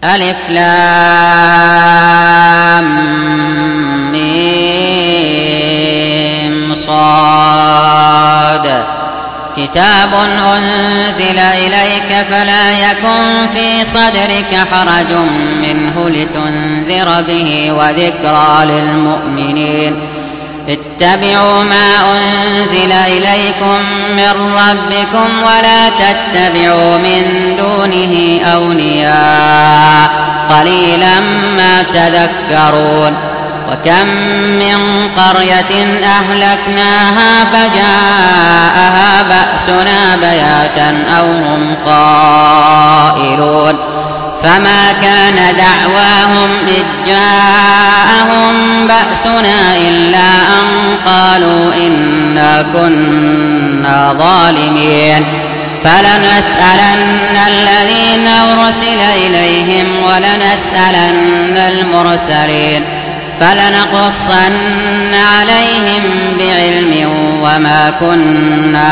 ألف لام ميم صاد كتاب أنزل إليك فلا يكن في صدرك حرج منه لتنذر به وذكرى للمؤمنين اتبعوا ما أنزل إليكم من ربكم ولا تتبعوا من دونه أولياء قليلا ما تذكرون وكم من قرية أهلكناها فجاءها بأسنا بياتا أو هم قائلون فما كان دعواهم إذ جاءهم بأسنا إلا أن قالوا إنا كنا ظالمين فلنسألن الذين أرسل إليهم ولنسألن المرسلين فلنقصن عليهم بعلم وما كنا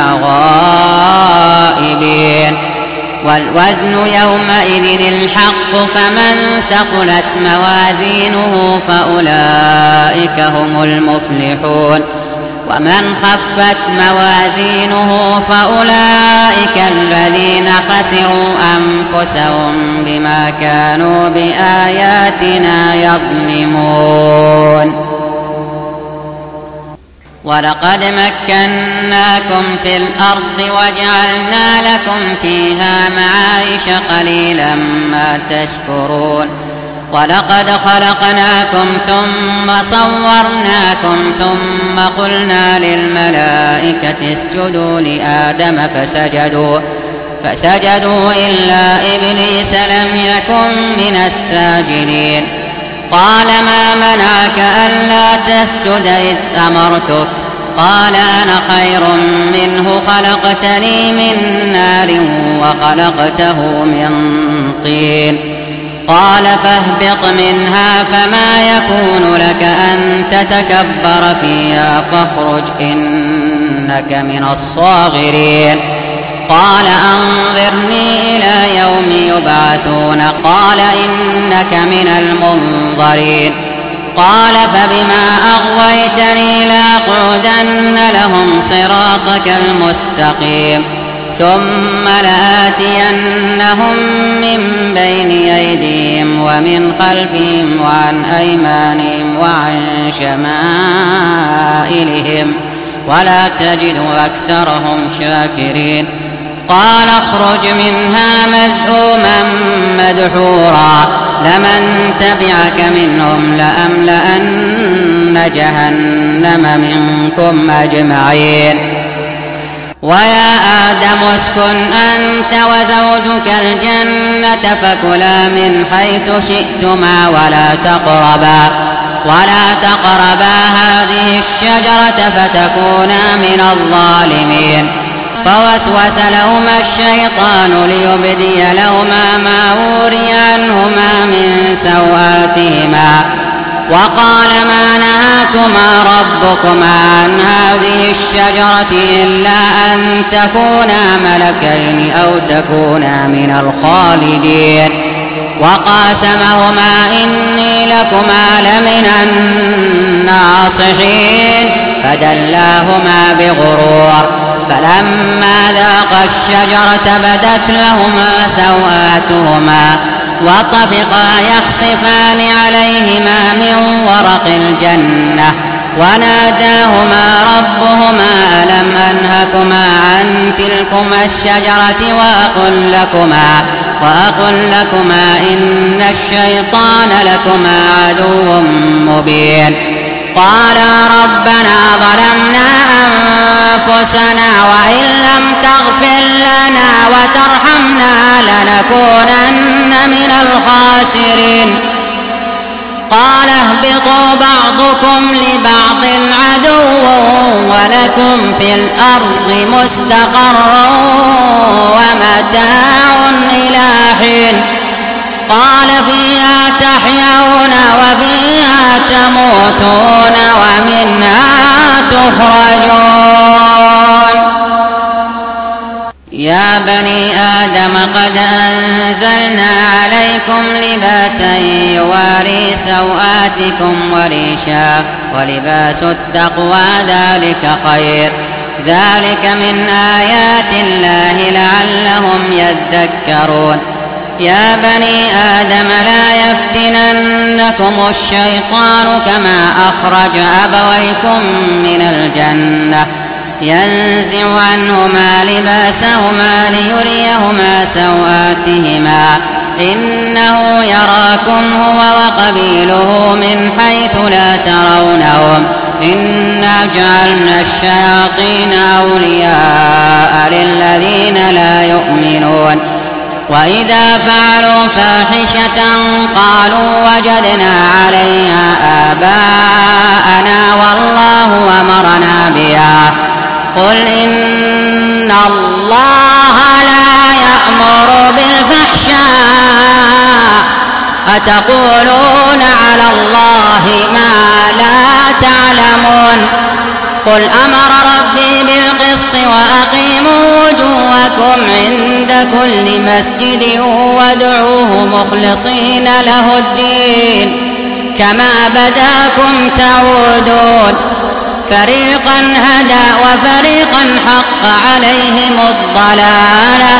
غائبين والوزن يومئذ الحق فمن ثقلت موازينه فأولئك هم المفلحون ومن خفت موازينه فأولئك الذين خسروا أنفسهم بما كانوا بآياتنا يظلمون ولقد مكناكم في الأرض وجعلنا لكم فيها معايش قليلا ما تشكرون ولقد خلقناكم ثم صورناكم ثم قلنا للملائكة اسجدوا لآدم فسجدوا إلا إبليس لم يكن من الساجدين قال ما منعك ألا تسجد إذ أمرتك قال أنا خير منه خلقتني من نار وخلقته من طين قال فاهبط منها فما يكون لك أن تتكبر فيها فاخرج إنك من الصاغرين قال أنظرني إلى يوم يبعثون قال إنك من المنظرين قال فبما أغويتني لأقعدن لهم صراطك المستقيم ثم لآتينهم من بين أيديهم ومن خلفهم وعن أيمانهم وعن شمائلهم ولا تجد أكثرهم شاكرين قال اخرج منها مذءوما مدحورا لمن تبعك منهم لأملأن جهنم منكم أجمعين ويا آدم اسكن أنت وزوجك الجنة فكلا من حيث شئتما ولا تقربا هذه الشجرة فتكونا من الظالمين فوسوس لهما الشيطان ليبدي لهما ما وري عنهما من سوآتهما وقال ما نهاكما ربكما عن هذه الشجرة إلا أن تكونا ملكين أو تكونا من الخالدين وقاسمهما إني لكما لمن الناصحين فدلاهما بغرور فلما ذاقا الشجرة بدت لهما سوآتهما وطفقا يخصفان عليهما من ورق الجنة وناداهما ربهما ألم أنهكما عن تلكما الشجرة وأقل لكما إن الشيطان لكما عدو مبين قالا ربنا ظلمنا أنفسنا وإن لم تغفر لنا وترحمنا لنكونن من الخاسرين قال اهبطوا بعضكم لبعض عدو ولكم في الأرض مستقر ومتاع إلى حين قال فيها تحيون وفيها تموتون ومنها تخرجون يا يا بني آدم قد أنزلنا عليكم لباسا يواري سوآتكم وريشا ولباس التقوى ذلك خير ذلك من آيات الله لعلهم يذكرون يا بني آدم لا يفتننكم الشيطان كما أخرج أبويكم من الجنة ينزع عنهما لباسهما ليريهما سوآتهما إنه يراكم هو وقبيله من حيث لا ترونهم إنا جعلنا الشياطين أولياء للذين لا يؤمنون وإذا فعلوا فاحشة قالوا وجدنا عليها آباءنا والله أمرنا بها قل إن الله لا يأمر بالفحشاء أتقولون على الله ما لا تعلمون قل أمر ربي بالقسط وأقيموا وجوهكم عند كل مسجد وادعوه مخلصين له الدين كما بداكم تعودون فريقا هدى وفريقا حق عليهم الضلالة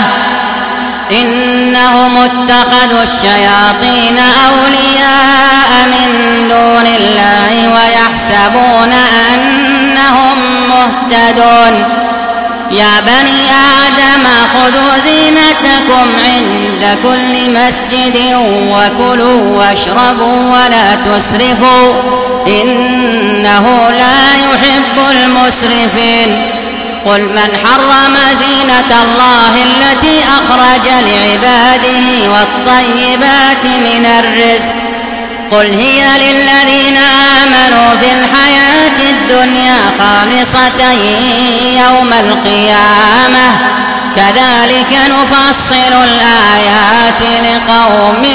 إنهم اتخذوا الشياطين أولياء من دون الله ويحسبون أنهم مهتدون يا بني آدم خذوا زينتكم عند كل مسجد وكلوا واشربوا ولا تسرفوا إنه لا يحب المسرفين قل من حرم زينة الله التي أخرج لعباده والطيبات من الرزق قل هي للذين آمنوا في الحياة الدنيا خالصة يوم القيامة كذلك نفصل الآيات لقوم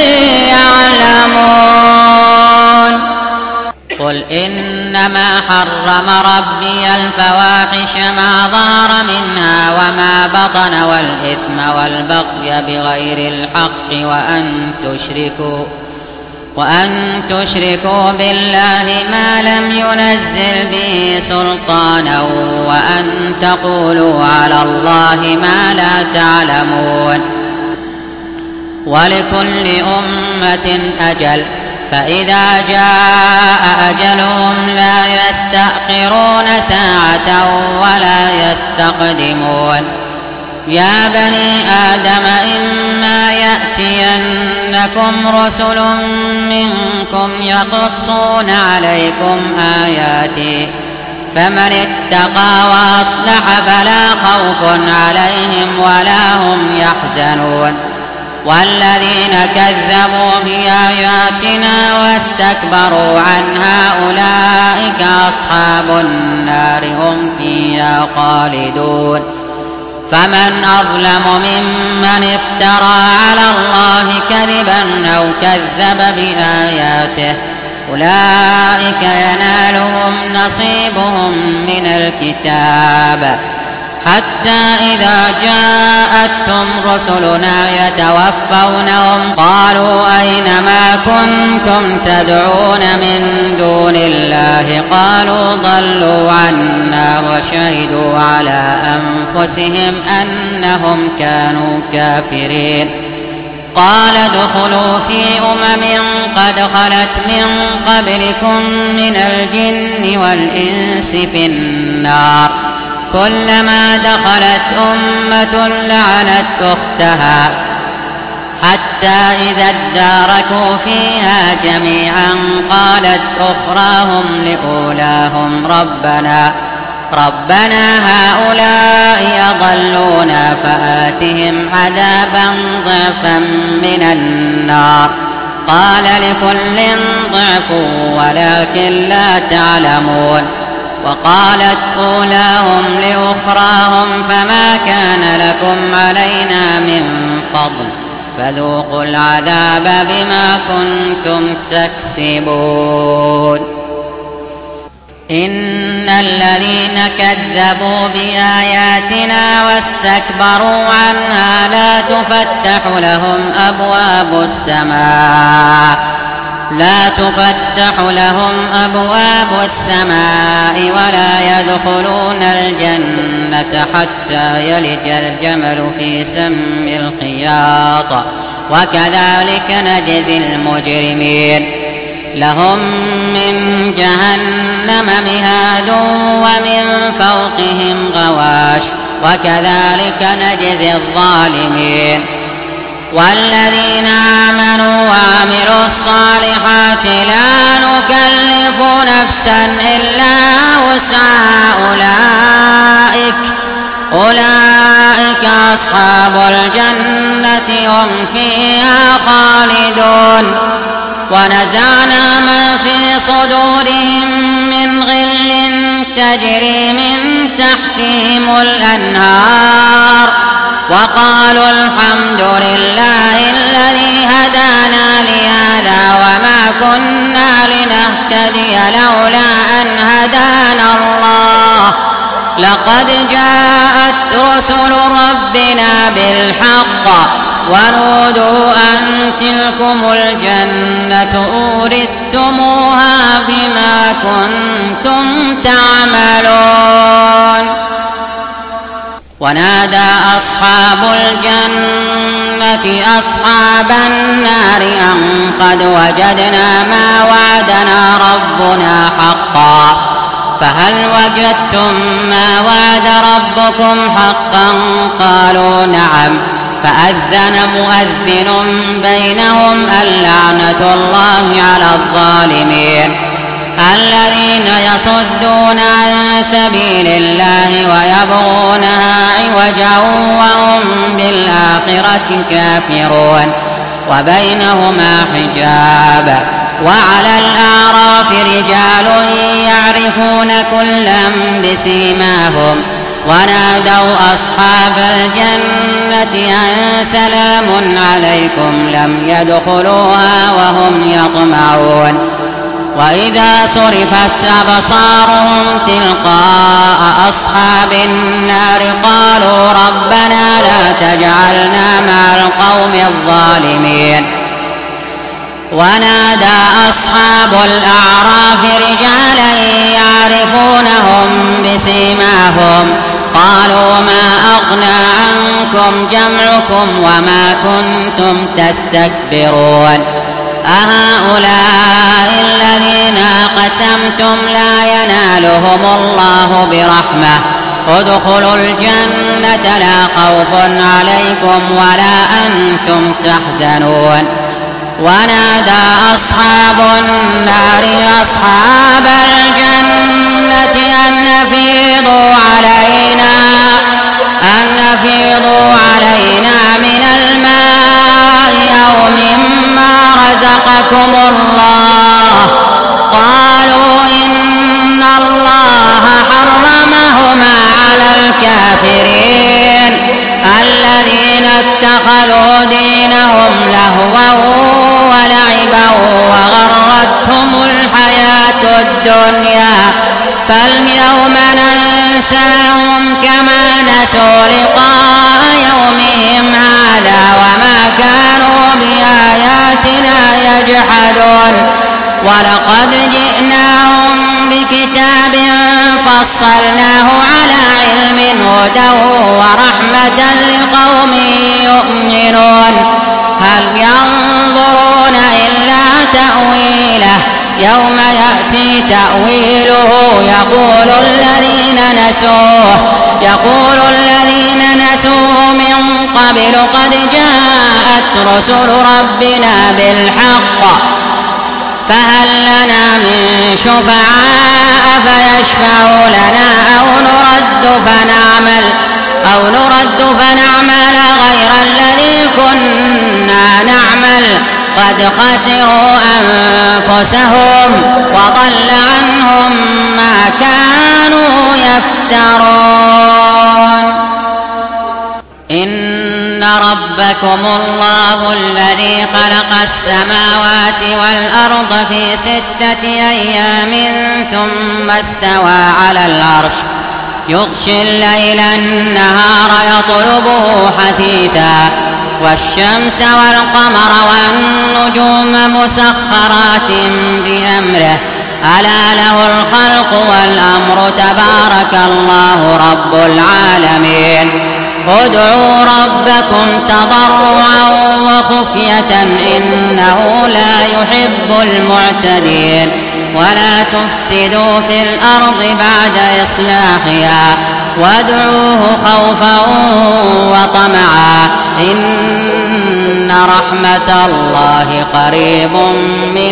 يعلمون قل إنما حرم ربي الفواحش ما ظهر منها وما بطن والإثم والبغي بغير الحق وأن تشركوا بالله ما لم ينزل به سلطانا وأن تقولوا على الله ما لا تعلمون ولكل أمة أجل فإذا جاء أجلهم لا يستأخرون ساعة ولا يستقدمون يا بني آدم إما يأتينكم رسل منكم يقصون عليكم آياتي فمن اتقى وأصلح فلا خوف عليهم ولا هم يحزنون والذين كذبوا بآياتنا واستكبروا عنها أولئك أصحاب النار هم فيها خالدون فمن أظلم ممن افترى على الله كذبا أو كذب بآياته أولئك ينالهم نصيبهم من الكتاب حتى إذا جاءتهم رسلنا يتوفونهم قالوا أين ما كنتم تدعون من دون الله قالوا ضلوا عنا وشهدوا على أنفسهم أنهم كانوا كافرين قال ادخلوا في قد خلت من قبلكم من الجن والإنس في النار كلما دخلت أمة لعنت أختها حتى إذا اداركوا فيها جميعا قالت أخراهم لأولاهم ربنا هؤلاء أضلونا فآتهم عذابا ضعفا من النار قال لكل ضعف ولكن لا تعلمون وقالت أولاهم لأخراهم فما كان لكم علينا من فضل فذوقوا العذاب بما كنتم تكسبون إن الذين كذبوا بآياتنا واستكبروا عنها لا تفتح لهم أبواب السماء ولا يدخلون الجنة حتى يلج الجمل في سم الخياط وكذلك نجزي المجرمين لهم من جهنم مهاد ومن فوقهم غواش وكذلك نجزي الظالمين والذين آمنوا وعملوا الصالحات لا نكلف نفسا إلا وسعها أولئك أصحاب الجنة هم فيها خالدون ونزعنا ما في صدورهم من غل تجري من تحتهم الأنهار وقالوا الحمد لله الذي هدانا لهذا وما كنا لنهتدي لولا أن هدانا الله لقد جاءت رسل ربنا بالحق ونودوا أن تلكم الجنة أورثتموها بما كنتم تعملون ونادى أصحاب الجنة أصحاب النار أن قد وجدنا ما وعدنا ربنا حقا فهل وجدتم ما وعد ربكم حقا قالوا نعم فأذن مؤذن بينهم اللعنة الله على الظالمين الذين يصدون عن سبيل الله ويبغونها عوجا وهم بالآخرة كافرون وبينهما حجاب وعلى الأعراف رجال يعرفون كلا بسيماهم ونادوا أصحاب الجنة أن سلام عليكم لم يدخلوها وهم يطمعون وإذا صرفت أبصارهم تلقاء أصحاب النار قالوا ربنا لا تجعلنا مع القوم الظالمين ونادى أصحاب الأعراف رجالا يعرفونهم بسيماهم قالوا ما أغنى عنكم جمعكم وما كنتم تستكبرون أهؤلاء الذين أقسمتم لا ينالهم الله برحمة ادخلوا الجنة لا خوف عليكم ولا أنتم تحزنون ونادى أصحاب النار أصحاب الجنة أن أفيضوا علينا من الماء أو مما رزقكم الله قالوا إن الله حرمهما على الكافرين الذين اتخذوا دينهم لهوا ولعبا وغرتهم الحياة الدنيا فاليوم ننساهم كما نسوا لقاء يومهم هذا وما كانوا بآياتنا يجحدون ولقد جئناهم بكتاب فصلناه على علم هدى ورحمة لقوم يؤمنون هل ينظرون إلا تأويله يوم يأتي تأويله يقول الذين نسوه من قبل قد جاءت رسل ربنا بالحق فهل لنا من شفعاء فيشفعوا لنا أو نرد فنعمل غير الذي كنا نعمل قد خسروا أنفسهم وضل عنهم ما كانوا يفترون إن ربكم الله الذي خلق السماوات والأرض في 6 أيام ثم استوى على العرش يغشي الليل النهار يطلبه حثيثا والشمس والقمر والنجوم مسخرات بأمره ألا له الخلق والأمر تبارك الله رب العالمين ادعوا ربكم تضرعا وخفية إنه لا يحب المعتدين ولا تفسدوا في الأرض بعد إصلاحها وادعوه خوفا وطمعا إن رحمة الله قريب من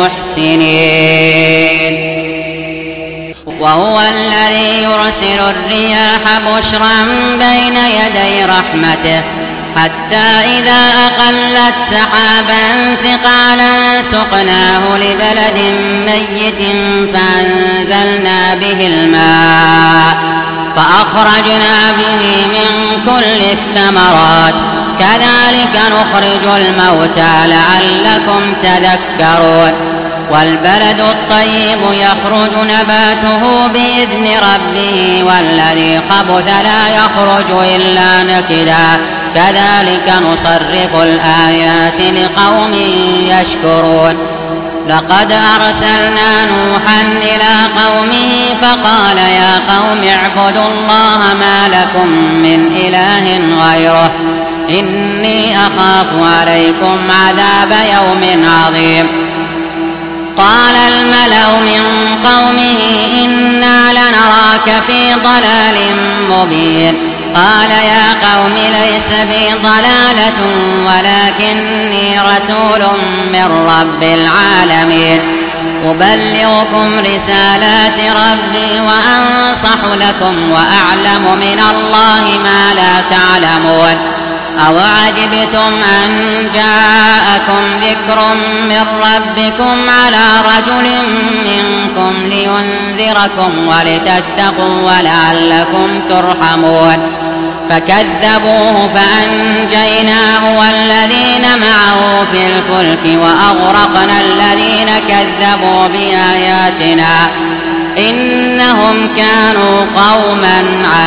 المحسنين وهو الذي يرسل الرياح بشرا بين يدي رحمته حتى إذا أقلت سحابا ثقالا سقناه لبلد ميت فأنزلنا به الماء فأخرجنا به من كل الثمرات كذلك نخرج الموتى لعلكم تذكرون والبلد الطيب يخرج نباته بإذن ربه والذي خبث لا يخرج إلا نكدا كذلك نصرف الآيات لقوم يشكرون لقد أرسلنا نوحا إلى قومه فقال يا قوم اعبدوا الله ما لكم من إله غيره إني أخاف عليكم عذاب يوم عظيم قال الملأ من قومه إنا لنراك في ضلال مبين قال يا قوم ليس بي ضلالة ولكني رسول من رب العالمين أبلغكم رسالات ربي وأنصح لكم وأعلم من الله ما لا تعلمون أوعجبتم أن جاءكم ذكر من ربكم على رجل منكم لينذركم ولتتقوا ولعلكم ترحمون فكذبوه فأنجيناه والذين معه في الفلك وأغرقنا الذين كذبوا بآياتنا إنهم كانوا قوما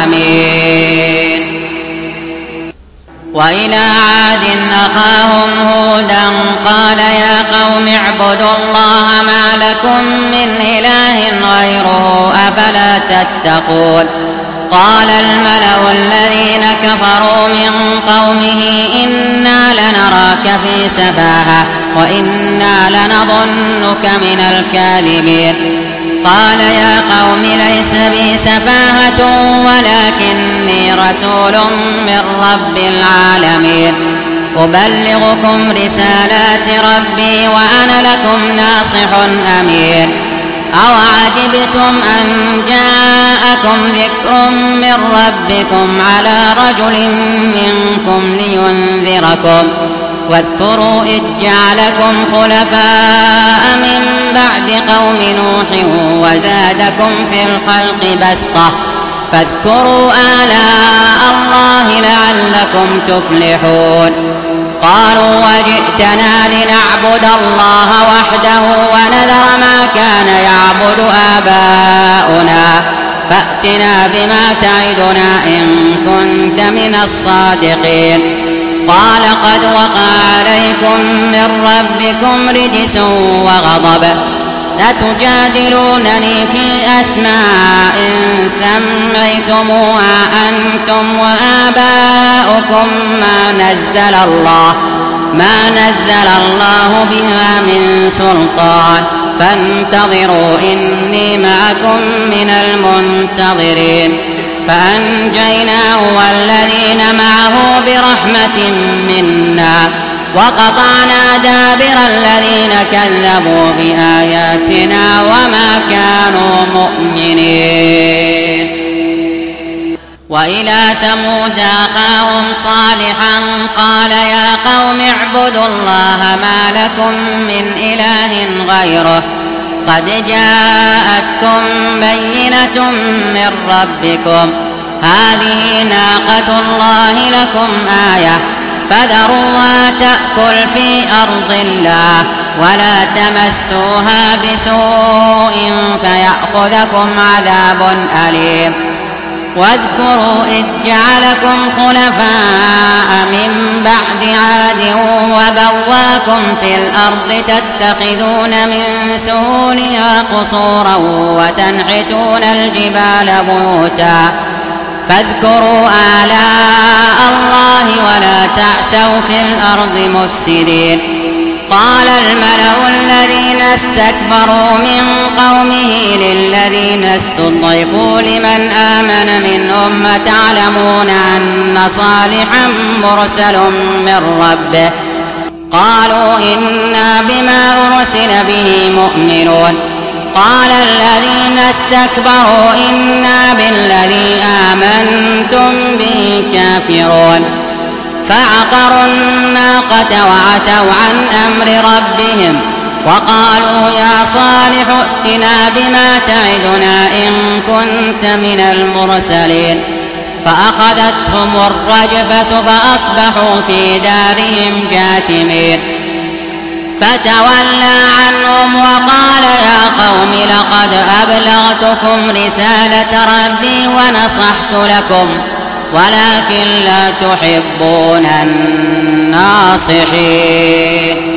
عمين وإلى عاد أخاهم هودا قال يا قوم اعبدوا الله ما لكم من إله غيره أفلا تتقون قال الملأ الذين كفروا من قومه إنا لنراك في سفاهة وإنا لنظنك من الكاذبين قال يا قوم ليس بي سفاهة ولكني رسول من رب العالمين أبلغكم رسالات ربي وأنا لكم ناصح أمين أوعجبتم أن جاءكم ذكر من ربكم على رجل منكم لينذركم واذكروا إذ جعلكم خلفاء من بعد قوم نوح وزادكم في الخلق بسطة فاذكروا آلاء الله لعلكم تفلحون قالوا وجئتنا لنعبد الله وحده ونذر ما كان يعبد آباؤنا فأتنا بما تعدنا إن كنت من الصادقين قال قد وقع عليكم من ربكم رجس وغضب أتجادلونني في أسماء سميتموها أنتم وآباؤكم ما نزل الله بها من سلطان فانتظروا إني معكم من المنتظرين فأنجيناه والذين معه برحمة منا وقطعنا دابر الذين كذبوا بآياتنا وما كانوا مؤمنين وإلى ثمود أخاهم صالحا قال يا قوم اعبدوا الله ما لكم من إله غيره قد جاءتكم بينة من ربكم هذه ناقة الله لكم آية فذروها تأكل في أرض الله ولا تمسوها بسوء فيأخذكم عذاب أليم. واذكروا إذ جعلكم خلفاء من بعد عاد وبواكم في الأرض تتخذون من سهولها قصورا وتنحتون الجبال بيوتا فاذكروا آلاء الله ولا تعثوا في الأرض مفسدين. قال الملأ الذين استكبروا من قومه للذين استضعفوا لمن آمن منهم أتعلمون أن صالحا مرسل من ربه قالوا إنا بما أرسل به مؤمنون. قال الذين استكبروا إنا بالذي آمنتم به كافرون. فعقروا الناقة وعتوا عن أمر ربهم وقالوا يا صالح ائتنا بما تعدنا إن كنت من المرسلين. فأخذتهم الرجفة فأصبحوا في دارهم جاثمين. فتولى عنهم وقال يا قوم لقد أبلغتكم رسالة ربي ونصحت لكم ولكن لا تحبون الناصحين.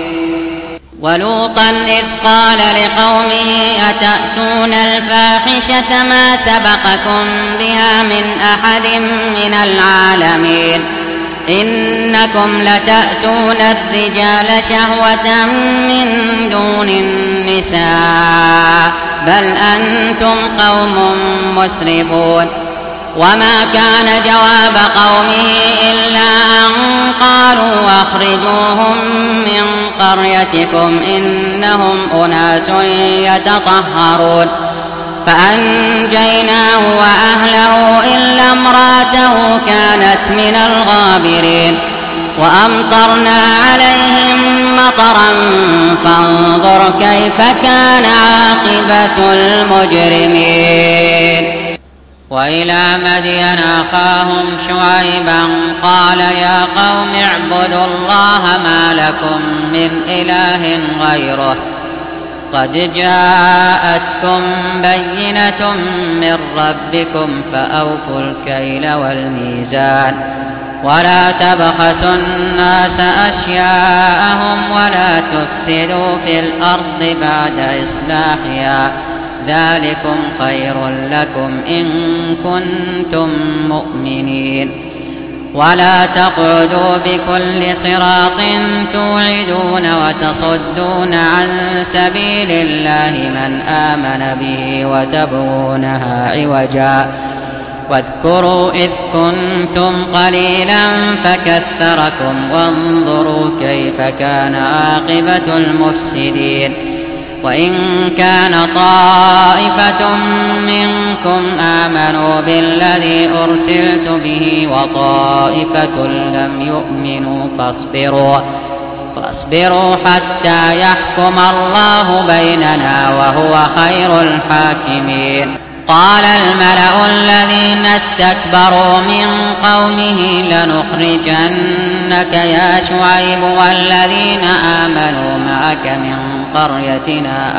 ولوطا إذ قال لقومه أتأتون الفاحشة ما سبقكم بها من أحد من العالمين إنكم لتأتون الرجال شهوة من دون النساء بل أنتم قوم مسرفون. وما كان جواب قومه إلا أن قالوا أخرجوهم من قريتكم إنهم أناس يتطهرون. فأنجيناه وأهله إلا امرأته كانت من الغابرين. وأمطرنا عليهم مطرا فانظر كيف كان عاقبة المجرمين. وإلى مدين أخاهم شعيبا قال يا قوم اعبدوا الله ما لكم من إله غيره قد جاءتكم بينة من ربكم فأوفوا الكيل والميزان ولا تبخسوا الناس أشياءهم ولا تفسدوا في الأرض بعد إصلاحها ذلكم خير لكم إن كنتم مؤمنين. ولا تقعدوا بكل صراط توعدون وتصدون عن سبيل الله من آمن به وتبغونها عوجا واذكروا إذ كنتم قليلا فكثركم وانظروا كيف كان عاقبة المفسدين. وإن كان طائفة منكم آمنوا بالذي أرسلت به وطائفة لم يؤمنوا فاصبروا حتى يحكم الله بيننا وهو خير الحاكمين. قال الملأ الذين استكبروا من قومه لنخرجنك يا شعيب والذين آمنوا معك من قريتنا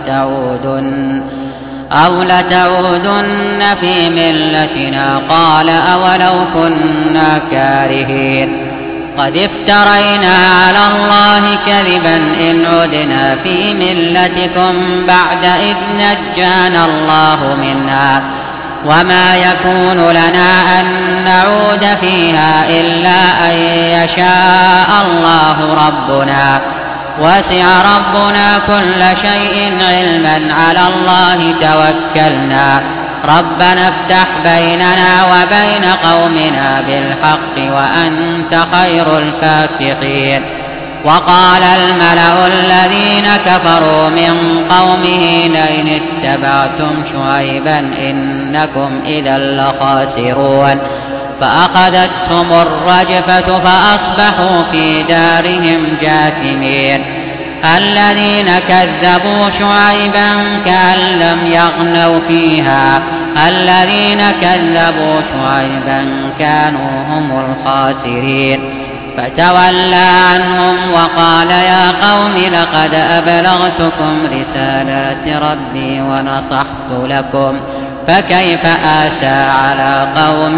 أو لتعودن في ملتنا قال أولو كنا كارهين. قد افترينا على الله كذبا إن عدنا في ملتكم بعد إذ نجانا الله منها وما يكون لنا أن نعود فيها إلا أن يشاء الله ربنا وسع ربنا كل شيء علما على الله توكلنا ربنا افتح بيننا وبين قومنا بالحق وأنت خير الفاتحين. وقال الملأ الذين كفروا من قومه لئن اتبعتم شعيبا إنكم إذا لخاسرون. فأخذتهم الرجفة فأصبحوا في دارهم جاثمين. الذين كذبوا شعيبا كأن لم يغنوا فيها الذين كذبوا شعيبا كانوا هم الخاسرين. فتولى عنهم وقال يا قوم لقد أبلغتكم رسالات ربي ونصحت لكم فكيف آسى على قوم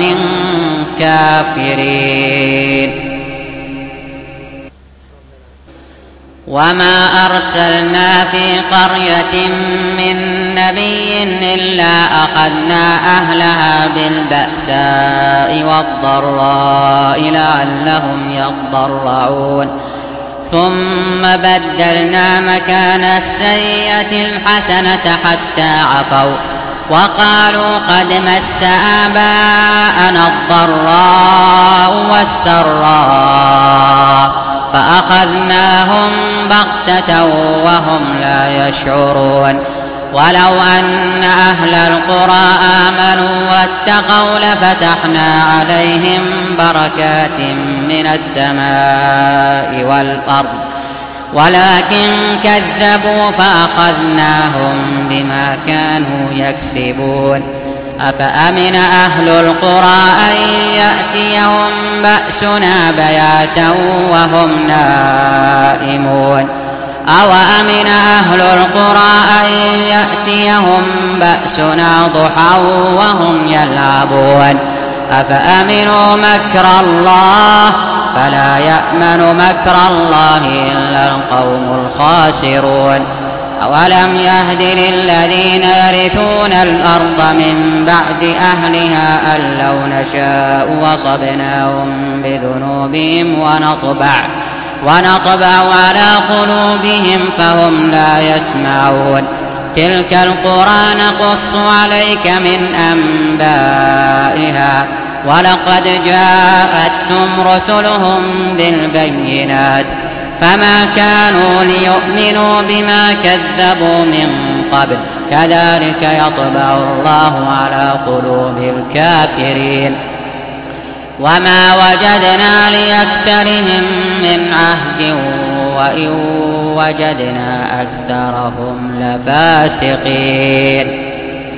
كافرين. وما أرسلنا في قرية من نبي إلا أخذنا أهلها بالبأساء والضراء لعلهم يضرعون ثم بدلنا مكان السيئة الحسنة حتى عفوا وقالوا قد مس آباءنا الضراء والسراء فأخذناهم بغتة وهم لا يشعرون. ولو أن أهل القرى آمنوا واتقوا لفتحنا عليهم بركات من السماء والأرض ولكن كذبوا فأخذناهم بما كانوا يكسبون. أفأمن أهل القرى أن يأتيهم بأسنا بياتا وهم نائمون أوأمن أهل القرى أن يأتيهم بأسنا ضحى وهم يلعبون أفأمنوا مكر الله فلا يأمن مكر الله إلا القوم الخاسرون. أولم يهد للذين يرثون الأرض من بعد أهلها أن لو نشاء وصبناهم بذنوبهم ونطبع على قلوبهم فهم لا يسمعون. تلك القرى نقص عليك من أنبائها ولقد جاءتهم رسلهم بالبينات فما كانوا ليؤمنوا بما كذبوا من قبل كذلك يطبع الله على قلوب الكافرين. وما وجدنا لأكثرهم من عهد وإن وجدنا أكثرهم لفاسقين.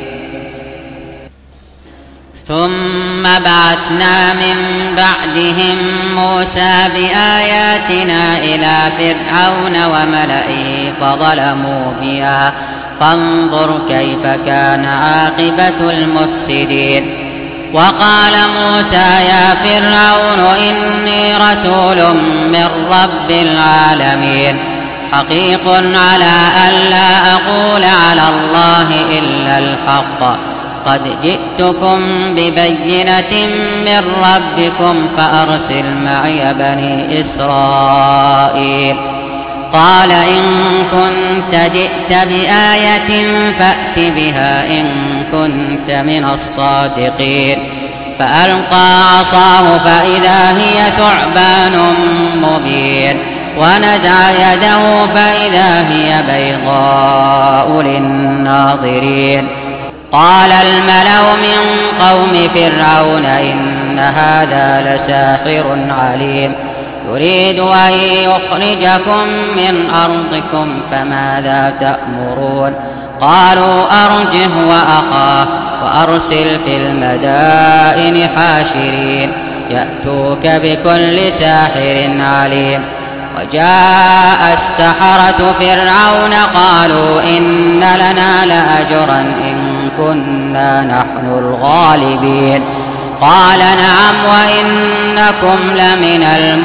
ثم بعثنا من بعدهم موسى بآياتنا إلى فرعون وملئه فظلموا بها فانظر كيف كان عاقبة المفسدين. وقال موسى يا فرعون إني رسول من رب العالمين حقيق على ألا أقول على الله إلا الحق قد جئتكم ببينة من ربكم فأرسل معي بني إسرائيل. قال إن كنت جئت بآية فأت بها إن كنت من الصادقين. فألقى عصاه فإذا هي ثعبان مبين ونزع يده فإذا هي بيضاء للناظرين. قال الملأ من قوم فرعون إن هذا لساحر عليم يريد أن يخرجكم من أرضكم فماذا تأمرون. قالوا أرجه وأخاه وأرسل في المدائن حاشرين يأتوك بكل ساحر عليم. وجاء السحرة فرعون قالوا إن لنا لأجرا إن كنا نحن الغالبين. قال نعم وإنكم لمن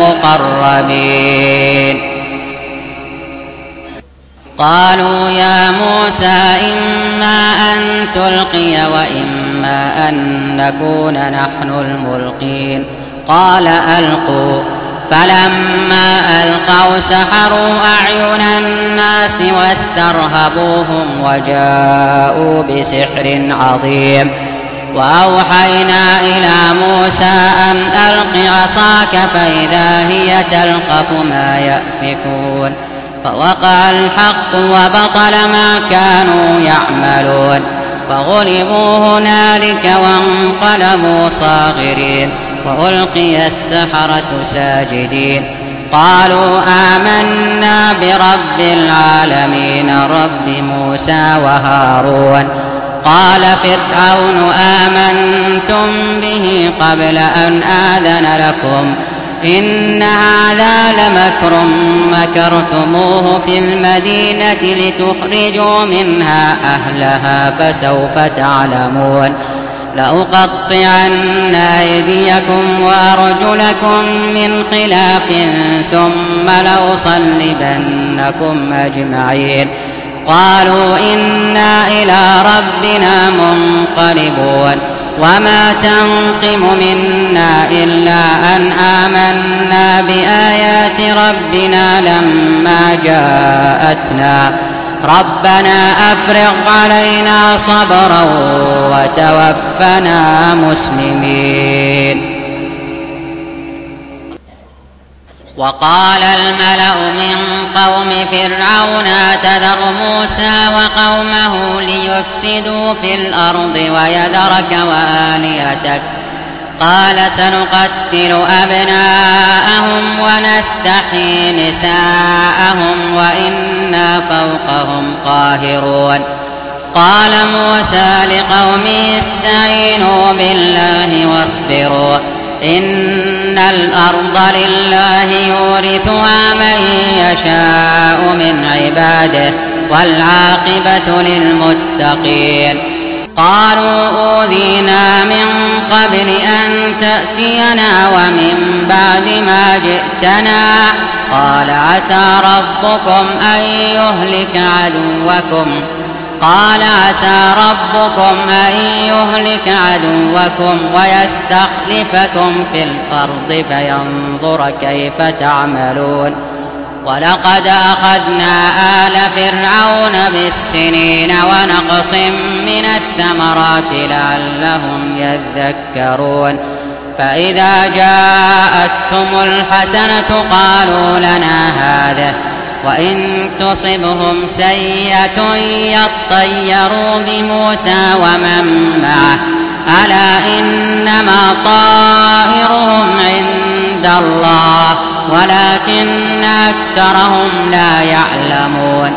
المقربين. قالوا يا موسى إما أن تلقي وإما أن نكون نحن الملقين. قال ألقوا فلما ألقوا سحروا أعين الناس واسترهبوهم وجاءوا بسحر عظيم. وأوحينا إلى موسى أن ألق عصاك فإذا هي تلقف ما يأفكون. فوقع الحق وبطل ما كانوا يعملون فغلبوا هنالك وانقلبوا صاغرين وألقي السحرة ساجدين. قالوا آمنا برب العالمين رب موسى وهارون. قال فرعون آمنتم به قبل أن آذن لكم إن هذا لمكر مكرتموه في المدينة لتخرجوا منها أهلها فسوف تعلمون لأقطعن أيديكم وأرجلكم من خلاف ثم لأصلبنكم أجمعين قالوا إنا إلى ربنا منقلبون وما تنقم منا إلا أن آمنا بآيات ربنا لما جاءتنا ربنا أفرغ علينا صبرا وتوفنا مسلمين. وقال الملأ من قوم فرعون أتذر موسى وقومه ليفسدوا في الأرض ويذرك وآلهتك قال سنقتل أبناءهم ونستحيي نساءهم وإنا فوقهم قاهرون قال موسى لقومه استعينوا بالله واصبروا إن الأرض لله يورثها من يشاء من عباده والعاقبة للمتقين قالوا أوذينا من قبل أن تأتينا ومن بعد ما جئتنا قال عسى ربكم أن يهلك عدوكم ويستخلفكم في الأرض فينظر كيف تعملون ولقد أخذنا آل فرعون بالسنين ونقص من الثمرات لعلهم يذكرون فإذا جاءتهم الحسنة قالوا لنا هذه وإن تصبهم سيئة يطيروا بموسى ومن معه ألا إنما طائرهم عند الله ولكن أكثرهم لا يعلمون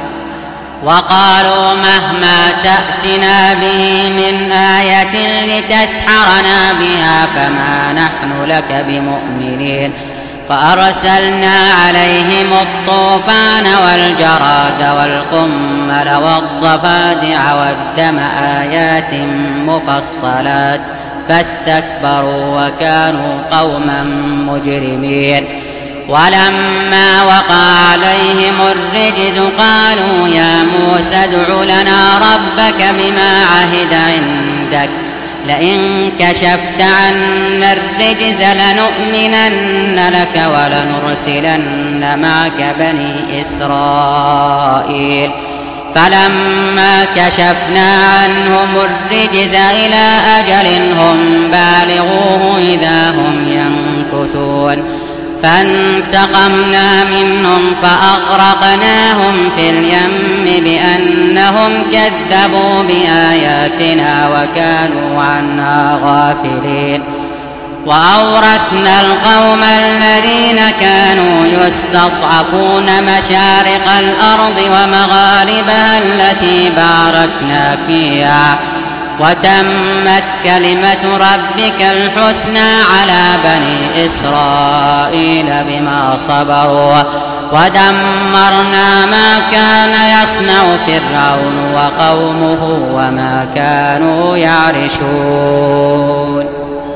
وقالوا مهما تأتنا به من آية لتسحرنا بها فما نحن لك بمؤمنين فأرسلنا عليهم الطوفان والجراد والقمل والضفادع والدم آيات مفصلات فاستكبروا وكانوا قوما مجرمين ولما وقع عليهم الرجز قالوا يا موسى ادع لنا ربك بما عهد عندك لئن كشفت عنا الرجز لنؤمنن لك ولنرسلن معك بني إسرائيل فلما كشفنا عنهم الرجز إلى أجل هم بالغوه إذا هم ينكثون فانتقمنا منهم فأغرقناهم في اليم بأنهم كذبوا بآياتنا وكانوا عنها غافلين وأورثنا القوم الذين كانوا يستضعفون مشارق الأرض ومغاربها التي باركنا فيها وتمت كلمة ربك الحسنى على بني إسرائيل بما صبروا ودمرنا ما كان يصنع فرعون وقومه وما كانوا يعرشون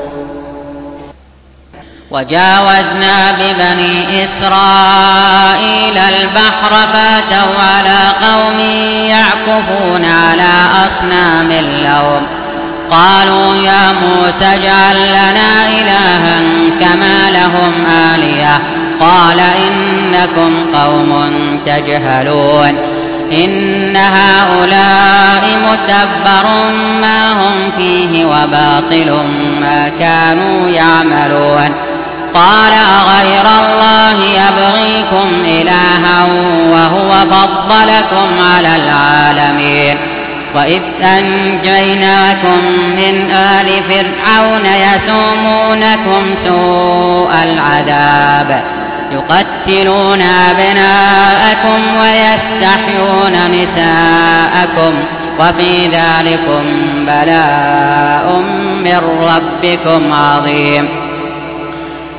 وجاوزنا ببني إسرائيل البحر فاتوا على قوم يعكفون على أصنام لهم قالوا يا موسى اجعل لنا إلها كما لهم آلهة قال إنكم قوم تجهلون إن هؤلاء متبر ما هم فيه وباطل ما كانوا يعملون قال أغير الله يبغيكم إلها وهو فضلكم على العالمين وإذ أنجيناكم من آل فرعون يسومونكم سوء العذاب يقتلون أبناءكم ويستحيون نساءكم وفي ذلكم بلاء من ربكم عظيم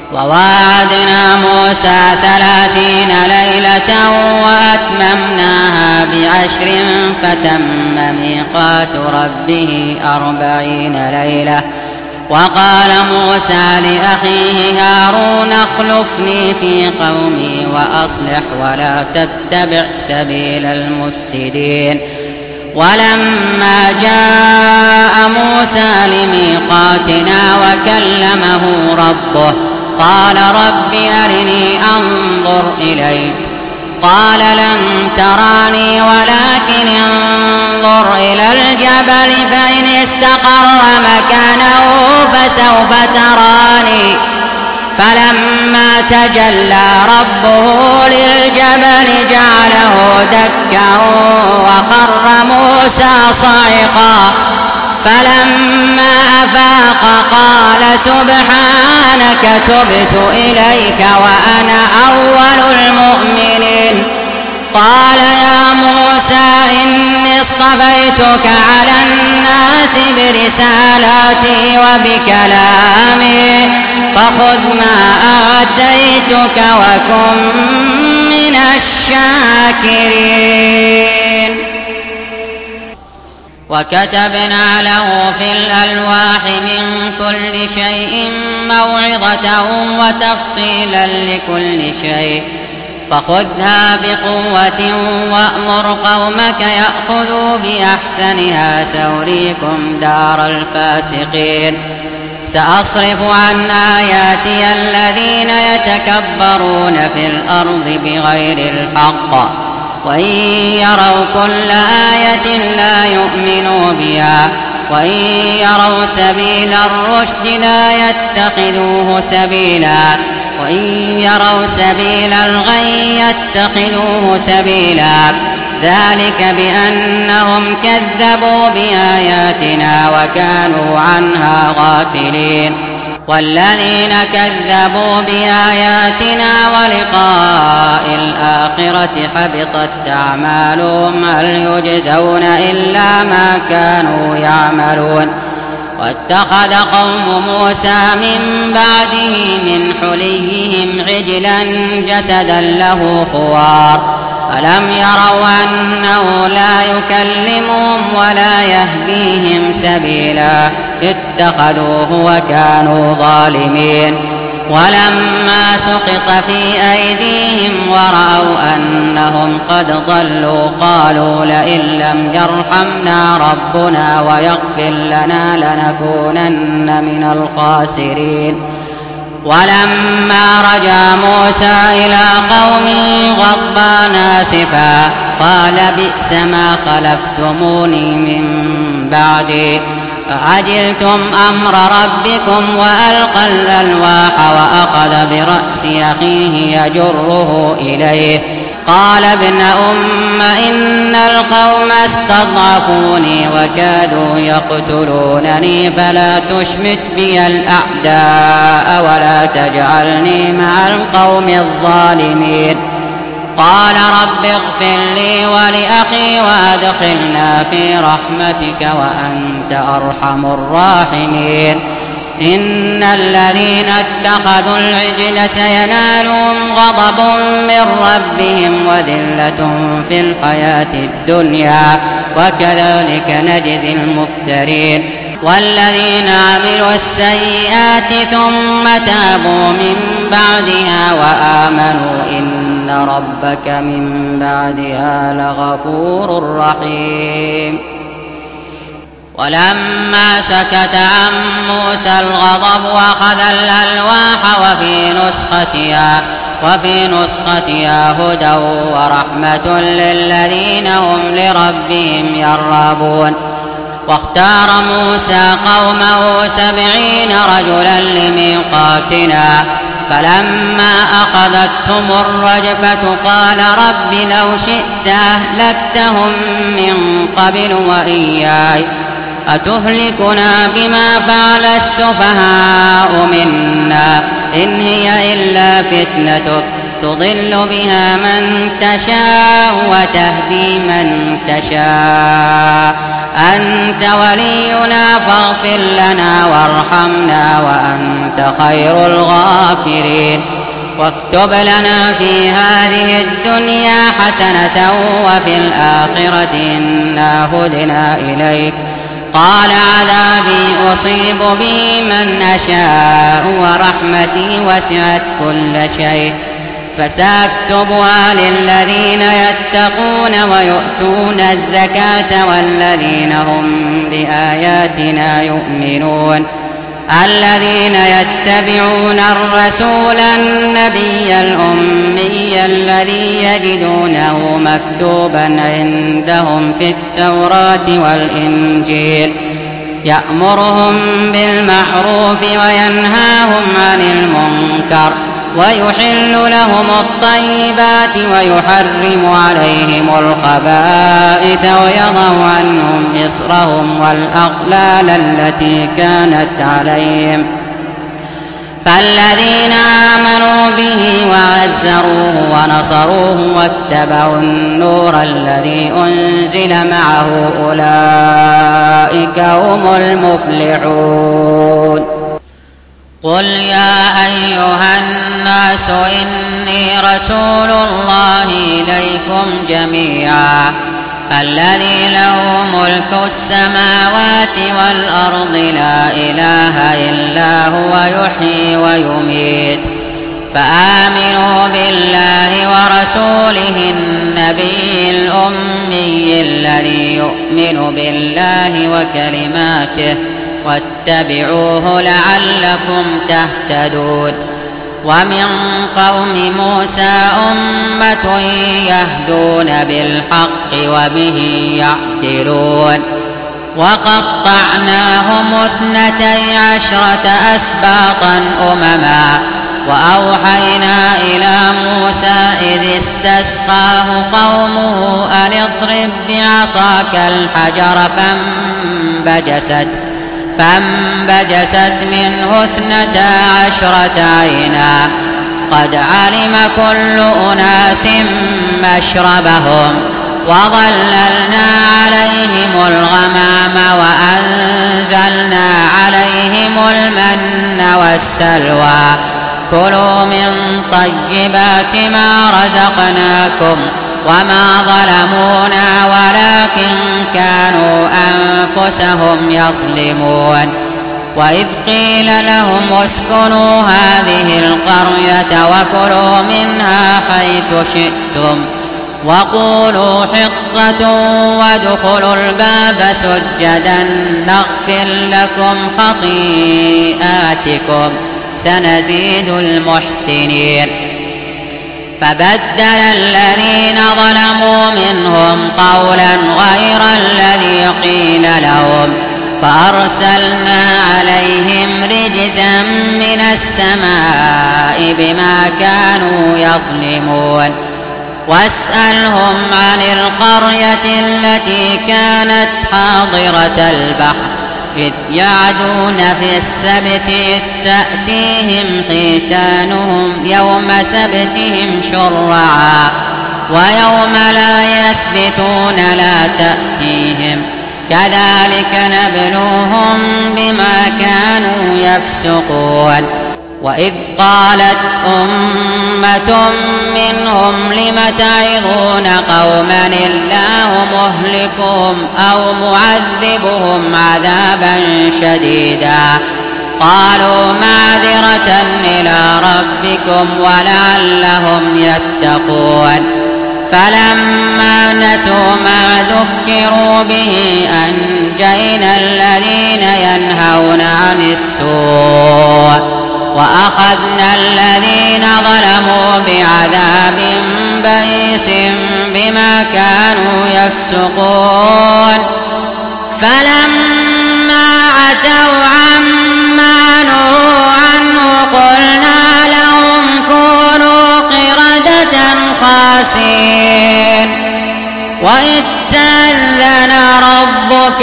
وواعدنا موسى 30 ليلة وأتممناها ب10 فتم ميقات ربه 40 ليلة. وقال موسى لأخيه هارون اخلفني في قومي وأصلح ولا تتبع سبيل المفسدين. ولما جاء موسى لميقاتنا وكلمه ربه قال رب أرني أنظر إليك قال لن تراني ولكن انظر إلى الجبل فإن استقر مكانه فسوف تراني. فلما تجلى ربه للجبل جعله دكا وخر موسى صعقا. فلما أفاق قال سبحانك تبت إليك وأنا أول المؤمنين. قال يا موسى إني اصطفيتك على الناس برسالاتي وبكلامي فخذ ما آتيتك وكن من الشاكرين. وكتبنا له في الألواح من كل شيء موعظة وتفصيلا لكل شيء فخذها بقوة وأمر قومك يأخذوا بأحسنها سأريكم دار الفاسقين. سأصرف عن آياتي الذين يتكبرون في الأرض بغير الحق وإن يروا كل آية لا يؤمنوا بها وإن يروا سبيل الرشد لا يتخذوه سبيلا وإن يروا سبيل الغي يتخذوه سبيلا. ذلك بأنهم كذبوا بآياتنا وكانوا عنها غافلين. والذين كذبوا بآياتنا ولقاء الآخرة حبطت أعمالهم هل يجزون إلا ما كانوا يعملون. واتخذ قوم موسى من بعده من حليهم عجلا جسدا له خوار ألم يروا أنه لا يكلمهم ولا يهديهم سبيلا اتخذوه وكانوا ظالمين. ولما سقط في أيديهم ورأوا أنهم قد ضلوا قالوا لئن لم يرحمنا ربنا ويغفر لنا لنكونن من الخاسرين. ولما رجع موسى إلى قومه غضبان آسفا قال بئس ما خلفتموني من بعدي أعجلتم أمر ربكم وألقى الألواح وأخذ برأس أخيه يجره إليه قال ابن أم إن القوم استضعفوني وكادوا يقتلونني فلا تشمت بي الأعداء ولا تجعلني مع القوم الظالمين. قال رب اغفر لي ولأخي وأدخلنا في رحمتك وأنت أرحم الراحمين. إن الذين اتخذوا العجل سينالهم غضب من ربهم وذلة في الحياة الدنيا وكذلك نجزي المفترين. والذين عملوا السيئات ثم تابوا من بعدها وآمنوا إن ربك من بعدها لغفور رحيم. ولما سكت عن موسى الغضب أخذ الألواح وفي نسختها هدى ورحمة للذين هم لربهم يرهبون. واختار موسى قومه 70 رجلا لميقاتنا فلما أخذتهم الرجفة قال رب لو شئت أهلكتهم من قبل وإياي أتهلكنا بما فعل السفهاء منا إن هي إلا فتنتك تضل بها من تشاء وتهدي من تشاء أنت ولينا فاغفر لنا وارحمنا وأنت خير الغافرين واكتب لنا في هذه الدنيا حسنة وفي الآخرة إنا هدنا إليك قال عذابي أصيب به من أشاء ورحمتي وسعت كل شيء فسأكتبها للذين يتقون ويؤتون الزكاة والذين هم بآياتنا يؤمنون الذين يتبعون الرسول النبي الأمي الذي يجدونه مكتوبا عندهم في التوراة والإنجيل يأمرهم بالمعروف وينهاهم عن المنكر ويحل لهم الطيبات ويحرم عليهم الخبائث ويضع عنهم إصرهم والأغلال التي كانت عليهم فالذين آمنوا به وعزروه ونصروه واتبعوا النور الذي أنزل معه أولئك هم المفلحون قل يا أيها الناس إني رسول الله إليكم جميعا الذي له ملك السماوات والأرض لا إله إلا هو يحيي ويميت فآمنوا بالله ورسوله النبي الأمي الذي يؤمن بالله وكلماته واتبعوه لعلكم تهتدون ومن قوم موسى أمة يهدون بالحق وبه يعدلون وقطعناهم 12 أسباطا أمما وأوحينا إلى موسى إذ استسقاه قومه أن اضرب بعصاك الحجر فانبجست منه 12 عينا قد علم كل أناس مشربهم وظللنا عليهم الغمام وأنزلنا عليهم المن والسلوى كلوا من طيبات ما رزقناكم وما ظلمونا ولكن كانوا أنفسهم يظلمون وإذ قيل لهم اسكنوا هذه القرية وكلوا منها حيث شئتم وقولوا حطة وادخلوا الباب سجدا نغفر لكم خطيئاتكم سنزيد المحسنين فبدل الذين ظلموا منهم قولا غير الذي قيل لهم فأرسلنا عليهم رجزا من السماء بما كانوا يظلمون واسألهم عن القرية التي كانت حاضرة البحر إذ يعدون في السبت إذ تأتيهم حيتانهم يوم سبتهم شرعا ويوم لا يسبتون لا تأتيهم كذلك نبلوهم بما كانوا يفسقون وإذ قالت أمة منهم لم تعظون قوما الله مهلكهم أو معذبهم عذابا شديدا قالوا معذرة إلى ربكم ولعلهم يتقون فلما نسوا ما ذكروا به أنجينا الذين ينهون عن السوء وأخذنا الذين ظلموا بعذاب بئيس بما كانوا يفسقون فلما عتوا عما نهوا عنه قلنا لهم كونوا قردة خاسئين وإذ تأذن ربك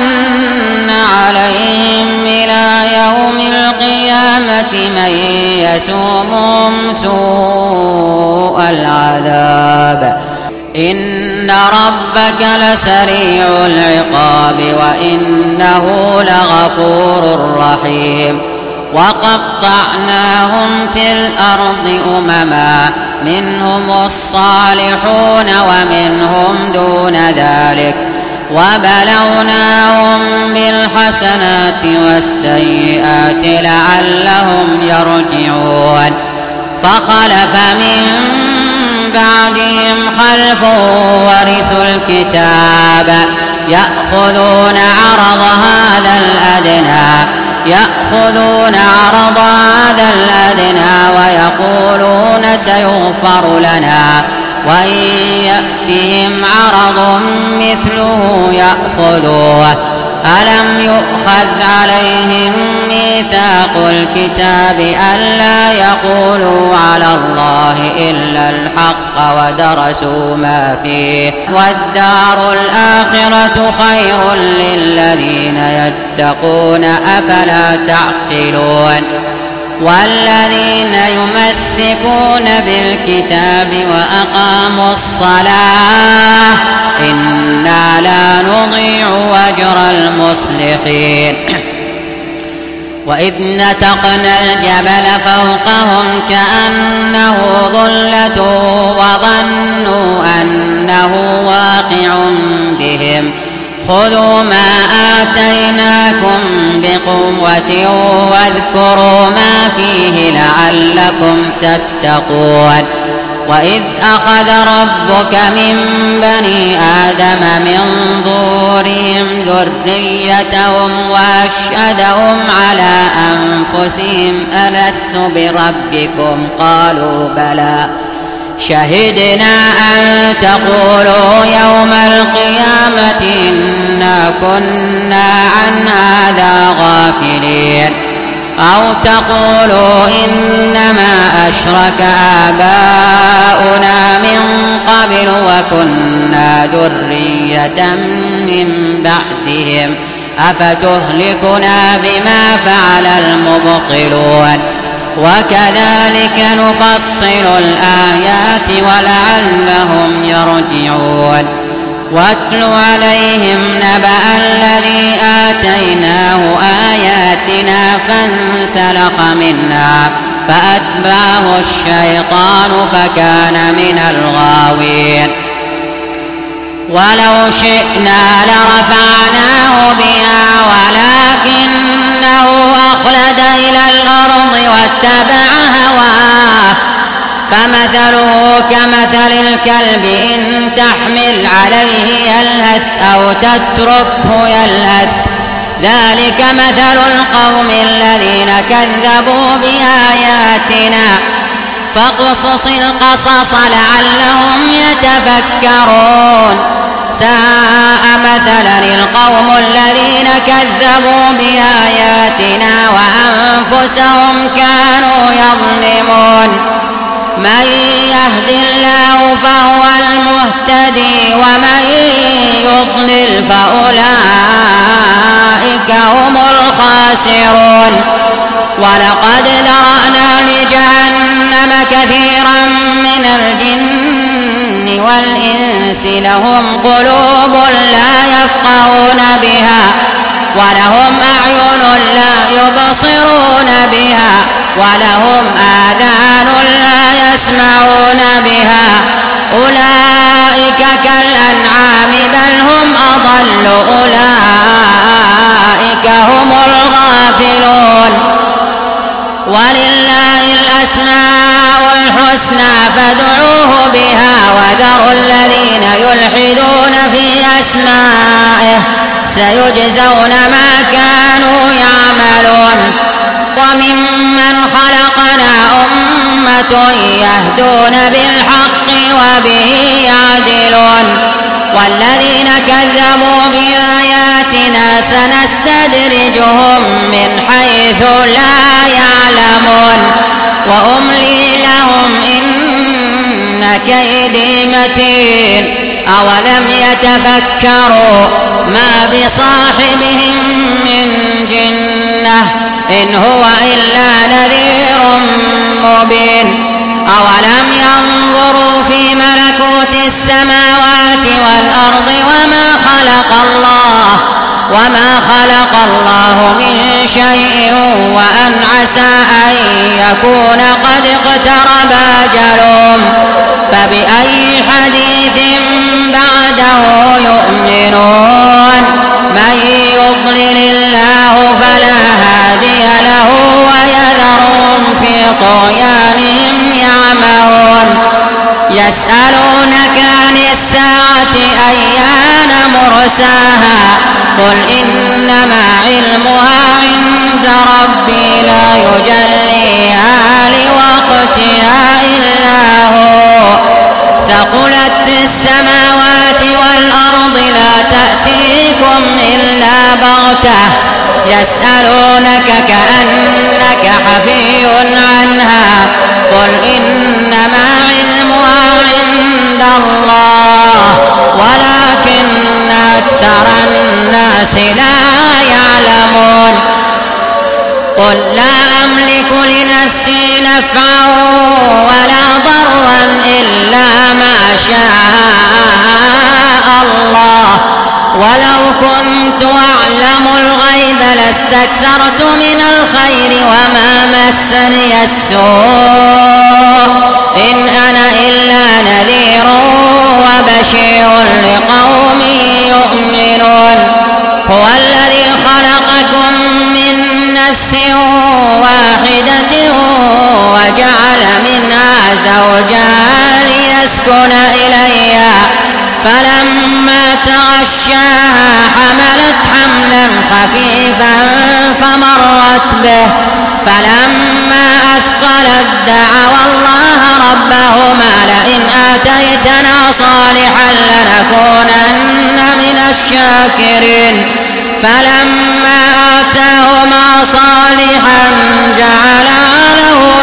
ليبعثن عليهم إلى يوم القيامة من يسومهم سوء العذاب إن ربك لسريع العقاب وإنه لغفور رحيم وقطعناهم في الأرض أمما منهم الصالحون ومنهم دون ذلك وبلوناهم بالحسنات والسيئات لعلهم يرجعون فخلف من بعدهم خلف ورثوا الكتاب يأخذون عرض هذا الأدنى ويقولون سيغفر لنا وإن يأتهم عرض مثله يأخذوه ألم يؤخذ عليهم ميثاق الكتاب ألا يقولوا على الله إلا الحق ودرسوا ما فيه والدار الآخرة خير للذين يتقون أفلا تعقلون والذين يمسكون بالكتاب وأقاموا الصلاة إنا لا نضيع أجر المصلحين وإذ نتقنا الجبل فوقهم كأنه ظلة وظنوا أنه واقع بهم خذوا ما آتيناكم بقوة واذكروا ما فيه لعلكم تتقون وإذ أخذ ربك من بني آدم من ظهورهم ذريتهم وأشهدهم على أنفسهم ألست بربكم قالوا بلى شهدنا أن تقولوا يوم القيامة إنا كنا عن هذا غافلين أو تقولوا إنما أشرك آباؤنا من قبل وكنا ذرية من بعدهم أفتهلكنا بما فعل المبطلون وكذلك نفصل الآيات ولعلهم يرجعون واتل عليهم نبأ الذي آتيناه آياتنا فانسلخ منها فأتبعه الشيطان فكان من الغاوين ولو شئنا لرفعناه بها ولكنه أخلد إلى الأرض واتبع هواه فمثله كمثل الكلب إن تحمل عليه يلهث أو تتركه يلهث ذلك مثل القوم الذين كذبوا بآياتنا فاقصص القصص لعلهم يتفكرون ساء مثلا القوم الذين كذبوا بآياتنا وأنفسهم كانوا يظلمون من يهد الله فهو المهتدي ومن يضلل فأولئك هم الخاسرون ولقد ذرأنا لجهنم كثيرا من الجن والإنس لهم قلوب لا يفقهون بها ولهم أعين لا يبصرون بها ولهم آذان لا يسمعون بها أولئك كالأنعام بل هم أضل أولئك هم الغافلون ولله الأسماء الحسنى فادعوه بها وذروا الذين يلحدون في أسمائه سيجزون ما كانوا يعملون وممن خلقنا أمة يهدون بالحق وبه يعدلون والذين كذبوا بآياتنا سنستدرجهم من حيث لا يعلمون وأملي لهم إن كيدي متين أولم يتفكروا ما بصاحبهم من جنة إن هو إلا نذير مبين. أولم ينظروا في ملكوت السماوات والأرض وما خلق الله من شيء وأن عسى أن يكون قد اقترب أجلهم فبأي حديث بعده يؤمنون. من يضلل الله فلا هادي له ويذرهم في طغيانهم يعمهون. يسألونك عن الساعة أيان مرساها قل إنما علمها عند ربي لا يجليها لوقتها إلا هو ثقلت في السماوات والأرض لا تأتيكم إلا بغتة يسألونك كأنك حفي عنها قل إنما علمها عند الله ولكن أكثر الناس لا يعلمون. قل لا أملك لنفسي نفعا ولا ضرا إلا ما شاء الله ولو كنت أعلم الغيب لاستكثرت من الخير وما مسني السوء إن أنا إلا نذير وبشير لقوم يؤمنون. هو الذي خلقكم من نفس واحدة وجعل منها زوجها ليسكن إليها فلما تغشاها حملت حملا خفيفا فمرت به فلما أثقلت دعوا الله ربهما لئن آتيتنا صالحا لنكونن من الشاكرين فلما آتاهما صالحا جعلا له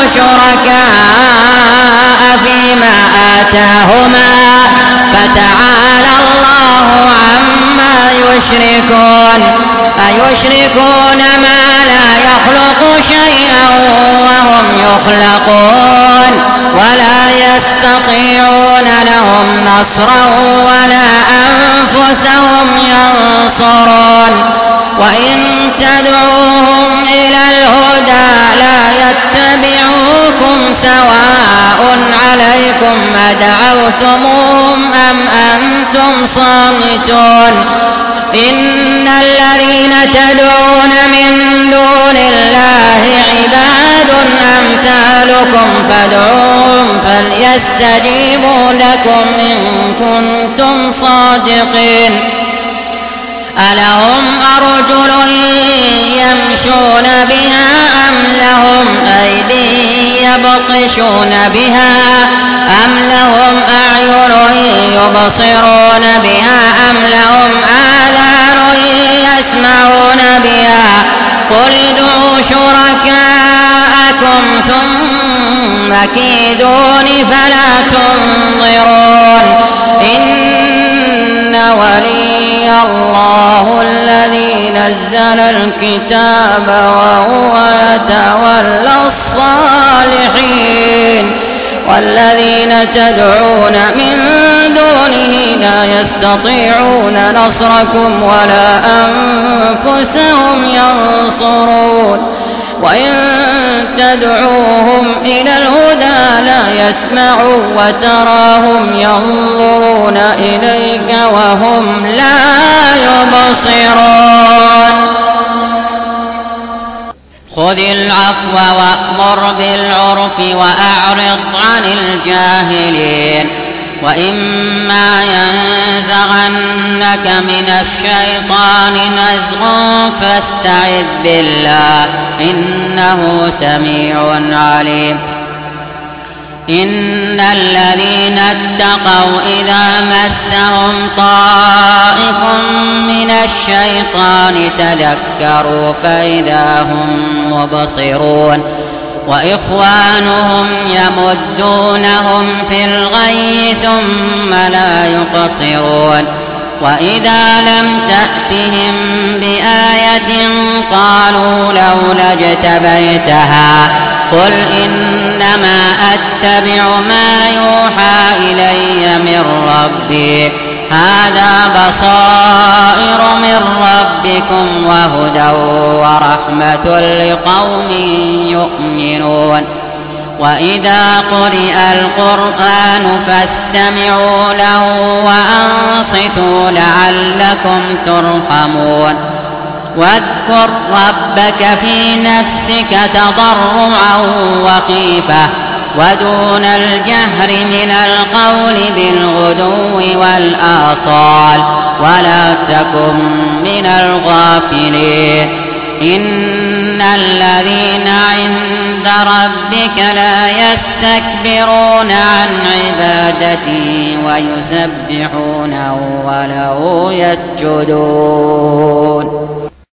شركاء فيما آتاهما فتعالى الله عما يشركون. أيشركون ما لا يخلق شيئا وهم يخلقون ولا يستطيعون لهم نصرا ولا أنفسهم ينصرون. وإن تدعوهم إلى الهدى لا يتبعوكم سواء عليكم أدعوتموهم أم أنتم صامتون. إن الذين تدعون من دون الله عباد أمثالكم فادعوهم فليستجيبوا لكم إن كنتم صادقين. ألهم أرجل يمشون بها أم لهم أيدي يبطشون بها أم لهم أعين يبصرون بها أم لهم آذان يسمعون بها قل ادعوا شركاءكم ثم كيدون فلا تنظرون. إن ولي الله الذي نزل الكتاب وهو يتولى الصالحين والذين تدعون من دونه لا يستطيعون نصركم ولا أنفسهم ينصرون. وإن تدعوهم إلى الهدى لا يسمعوا وتراهم ينظرون إليك وهم لا يبصرون. خذ العفو وأمر بالعرف وأعرض عن الجاهلين. وإما ينزغنك من الشيطان نزغ فاستعذ بالله إنه سميع عليم. إن الذين اتقوا إذا مسهم طائف من الشيطان تذكروا فإذا هم مبصرون وإخوانهم يمدونهم في الغي ثم لا يقصرون. وإذا لم تأتهم بآية قالوا لولا اجتبيتها قل إنما أتبع ما يوحى إلي من ربي هذا بصائر من ربكم وهدى ورحمة لقوم يؤمنون وإذا قرئ القرآن فاستمعوا له وأنصتوا لعلكم ترحمون واذكر ربك في نفسك تضرعا وخيفة ودون الجهر من القول بالغدو والآصال ولا تكن من الغافلين إن الذين عند ربك لا يستكبرون عن عبادته ويسبحونه وله يسجدون.